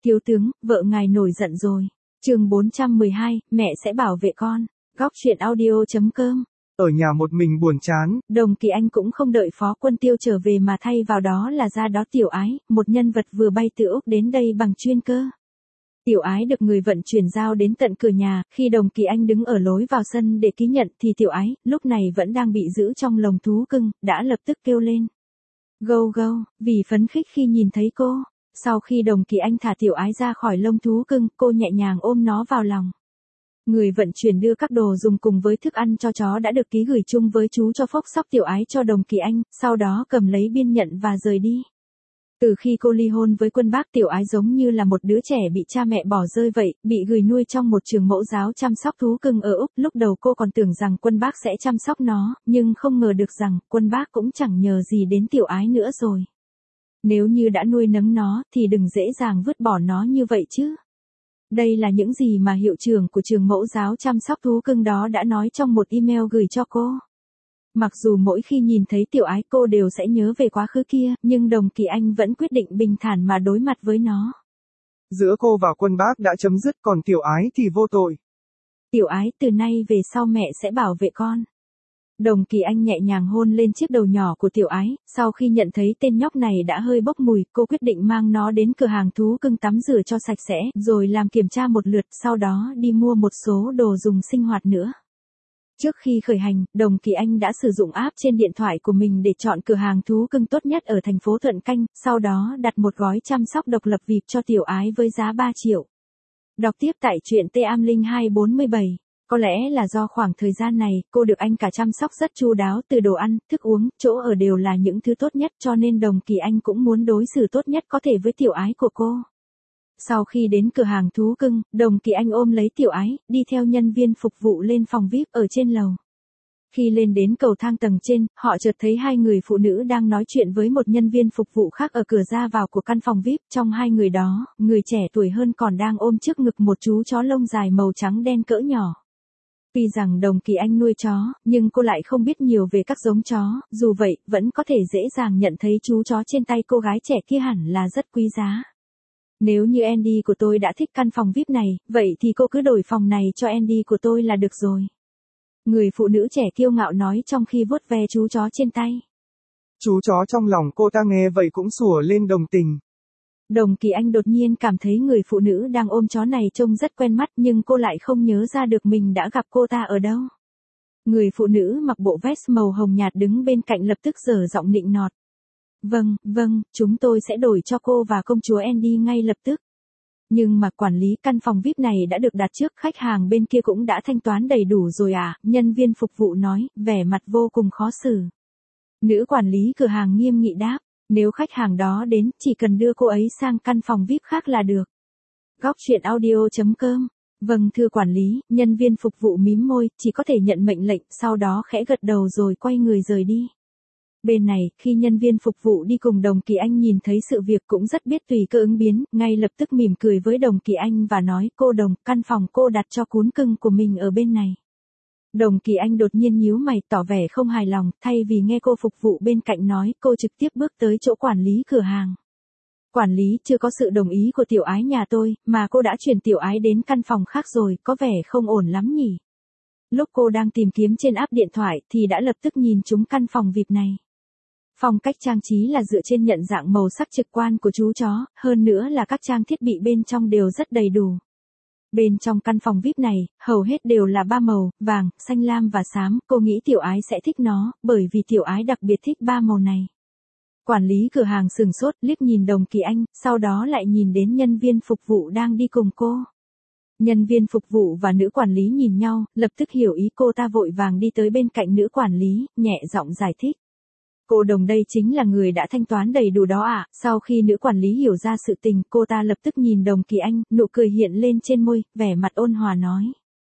Thiếu tướng, vợ ngài nổi giận rồi. Chương 412, mẹ sẽ bảo vệ con. Góc truyện audio.com. Ở nhà một mình buồn chán. Đồng Kỳ Anh cũng không đợi Phó Quân Tiêu trở về mà thay vào đó là ra đó Tiểu Ái, một nhân vật vừa bay từ Úc đến đây bằng chuyên cơ. Tiểu Ái được người vận chuyển giao đến tận cửa nhà, khi Đồng Kỳ Anh đứng ở lối vào sân để ký nhận thì Tiểu Ái, lúc này vẫn đang bị giữ trong lồng thú cưng, đã lập tức kêu lên. Gâu gâu, vì phấn khích khi nhìn thấy cô. Sau khi Đồng Kỳ Anh thả Tiểu Ái ra khỏi lông thú cưng, cô nhẹ nhàng ôm nó vào lòng. Người vận chuyển đưa các đồ dùng cùng với thức ăn cho chó đã được ký gửi chung với chú cho phốc sóc Tiểu Ái cho Đồng Kỳ Anh, sau đó cầm lấy biên nhận và rời đi. Từ khi cô ly hôn với Quân Bác, Tiểu Ái giống như là một đứa trẻ bị cha mẹ bỏ rơi vậy, bị gửi nuôi trong một trường mẫu giáo chăm sóc thú cưng ở Úc. Lúc đầu cô còn tưởng rằng Quân Bác sẽ chăm sóc nó, nhưng không ngờ được rằng Quân Bác cũng chẳng nhờ gì đến Tiểu Ái nữa rồi. Nếu như đã nuôi nấng nó thì đừng dễ dàng vứt bỏ nó như vậy chứ. Đây là những gì mà hiệu trưởng của trường mẫu giáo chăm sóc thú cưng đó đã nói trong một email gửi cho cô. Mặc dù mỗi khi nhìn thấy Tiểu Ái cô đều sẽ nhớ về quá khứ kia, nhưng Đồng Kỳ Anh vẫn quyết định bình thản mà đối mặt với nó. Giữa cô và Quân Bác đã chấm dứt, còn Tiểu Ái thì vô tội. Tiểu Ái, từ nay về sau mẹ sẽ bảo vệ con. Đồng Kỳ Anh nhẹ nhàng hôn lên chiếc đầu nhỏ của Tiểu Ái, sau khi nhận thấy tên nhóc này đã hơi bốc mùi, cô quyết định mang nó đến cửa hàng thú cưng tắm rửa cho sạch sẽ, rồi làm kiểm tra một lượt, sau đó đi mua một số đồ dùng sinh hoạt nữa. Trước khi khởi hành, Đồng Kỳ Anh đã sử dụng app trên điện thoại của mình để chọn cửa hàng thú cưng tốt nhất ở thành phố Thuận Canh, sau đó đặt một gói chăm sóc độc lập VIP cho Tiểu Ái với giá 3 triệu. Đọc tiếp tại truyện T-Am-Linh-247. Có lẽ là do khoảng thời gian này, cô được anh cả chăm sóc rất chu đáo, từ đồ ăn, thức uống, chỗ ở đều là những thứ tốt nhất, cho nên Đồng Kỳ Anh cũng muốn đối xử tốt nhất có thể với Tiểu Ái của cô. Sau khi đến cửa hàng thú cưng, Đồng Kỳ Anh ôm lấy Tiểu Ái, đi theo nhân viên phục vụ lên phòng VIP ở trên lầu. Khi lên đến cầu thang tầng trên, họ chợt thấy hai người phụ nữ đang nói chuyện với một nhân viên phục vụ khác ở cửa ra vào của căn phòng VIP. Trong hai người đó, người trẻ tuổi hơn còn đang ôm trước ngực một chú chó lông dài màu trắng đen cỡ nhỏ. Tuy rằng Đồng Kỳ Anh nuôi chó, nhưng cô lại không biết nhiều về các giống chó, dù vậy, vẫn có thể dễ dàng nhận thấy chú chó trên tay cô gái trẻ kia hẳn là rất quý giá. Nếu như Andy của tôi đã thích căn phòng VIP này, vậy thì cô cứ đổi phòng này cho Andy của tôi là được rồi. Người phụ nữ trẻ kiêu ngạo nói trong khi vuốt ve chú chó trên tay. Chú chó trong lòng cô ta nghe vậy cũng sủa lên đồng tình. Đồng Kỳ Anh đột nhiên cảm thấy người phụ nữ đang ôm chó này trông rất quen mắt, nhưng cô lại không nhớ ra được mình đã gặp cô ta ở đâu. Người phụ nữ mặc bộ vest màu hồng nhạt đứng bên cạnh lập tức giở giọng nịnh nọt. Vâng, chúng tôi sẽ đổi cho cô và công chúa Andy ngay lập tức. Nhưng mà quản lý căn phòng VIP này đã được đặt trước, khách hàng bên kia cũng đã thanh toán đầy đủ rồi à, nhân viên phục vụ nói, vẻ mặt vô cùng khó xử. Nữ quản lý cửa hàng nghiêm nghị đáp, nếu khách hàng đó đến, chỉ cần đưa cô ấy sang căn phòng VIP khác là được. Góc truyện audio.com. Vâng thưa quản lý, nhân viên phục vụ mím môi, chỉ có thể nhận mệnh lệnh, sau đó khẽ gật đầu rồi quay người rời đi. Bên này, khi nhân viên phục vụ đi cùng Đồng Kỳ Anh nhìn thấy sự việc cũng rất biết tùy cơ ứng biến, ngay lập tức mỉm cười với Đồng Kỳ Anh và nói, cô Đồng, căn phòng cô đặt cho cún cưng của mình ở bên này. Đồng Kỳ Anh đột nhiên nhíu mày tỏ vẻ không hài lòng, thay vì nghe cô phục vụ bên cạnh nói, cô trực tiếp bước tới chỗ quản lý cửa hàng. Quản lý, chưa có sự đồng ý của Tiểu Ái nhà tôi, mà cô đã chuyển Tiểu Ái đến căn phòng khác rồi, có vẻ không ổn lắm nhỉ. Lúc cô đang tìm kiếm trên app điện thoại thì đã lập tức nhìn trúng căn phòng VIP này. Phong cách trang trí là dựa trên nhận dạng màu sắc trực quan của chú chó, hơn nữa là các trang thiết bị bên trong đều rất đầy đủ. Bên trong căn phòng VIP này, hầu hết đều là ba màu, vàng, xanh lam và xám, cô nghĩ Tiểu Ái sẽ thích nó, bởi vì Tiểu Ái đặc biệt thích ba màu này. Quản lý cửa hàng sửng sốt, liếc nhìn Đồng Kỳ Anh, sau đó lại nhìn đến nhân viên phục vụ đang đi cùng cô. Nhân viên phục vụ và nữ quản lý nhìn nhau, lập tức hiểu ý, cô ta vội vàng đi tới bên cạnh nữ quản lý, nhẹ giọng giải thích. Cô Đồng đây chính là người đã thanh toán đầy đủ đó ạ. Sau khi nữ quản lý hiểu ra sự tình, cô ta lập tức nhìn Đồng Kỳ Anh, nụ cười hiện lên trên môi, vẻ mặt ôn hòa nói.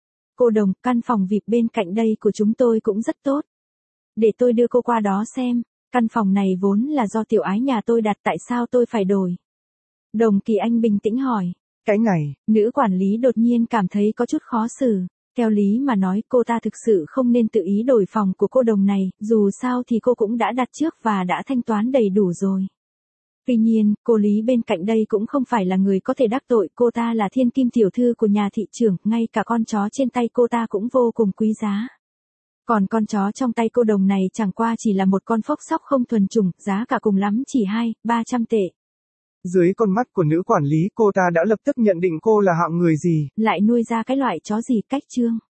Cô Đồng, căn phòng VIP bên cạnh đây của chúng tôi cũng rất tốt. Để tôi đưa cô qua đó xem, căn phòng này vốn là do Tiểu Ái nhà tôi đặt, tại sao tôi phải đổi? Đồng Kỳ Anh bình tĩnh hỏi. Cái này, nữ quản lý đột nhiên cảm thấy có chút khó xử. Theo lý mà nói, cô ta thực sự không nên tự ý đổi phòng của cô Đồng này, dù sao thì cô cũng đã đặt trước và đã thanh toán đầy đủ rồi. Tuy nhiên, cô Lý bên cạnh đây cũng không phải là người có thể đắc tội, cô ta là thiên kim tiểu thư của nhà thị trưởng, ngay cả con chó trên tay cô ta cũng vô cùng quý giá. Còn con chó trong tay cô đồng này chẳng qua chỉ là một con phốc sóc không thuần chủng, giá cả cùng lắm chỉ 200-300 tệ. Dưới con mắt của nữ quản lý, cô ta đã lập tức nhận định cô là hạng người gì. Lại nuôi ra cái loại chó gì cách trương.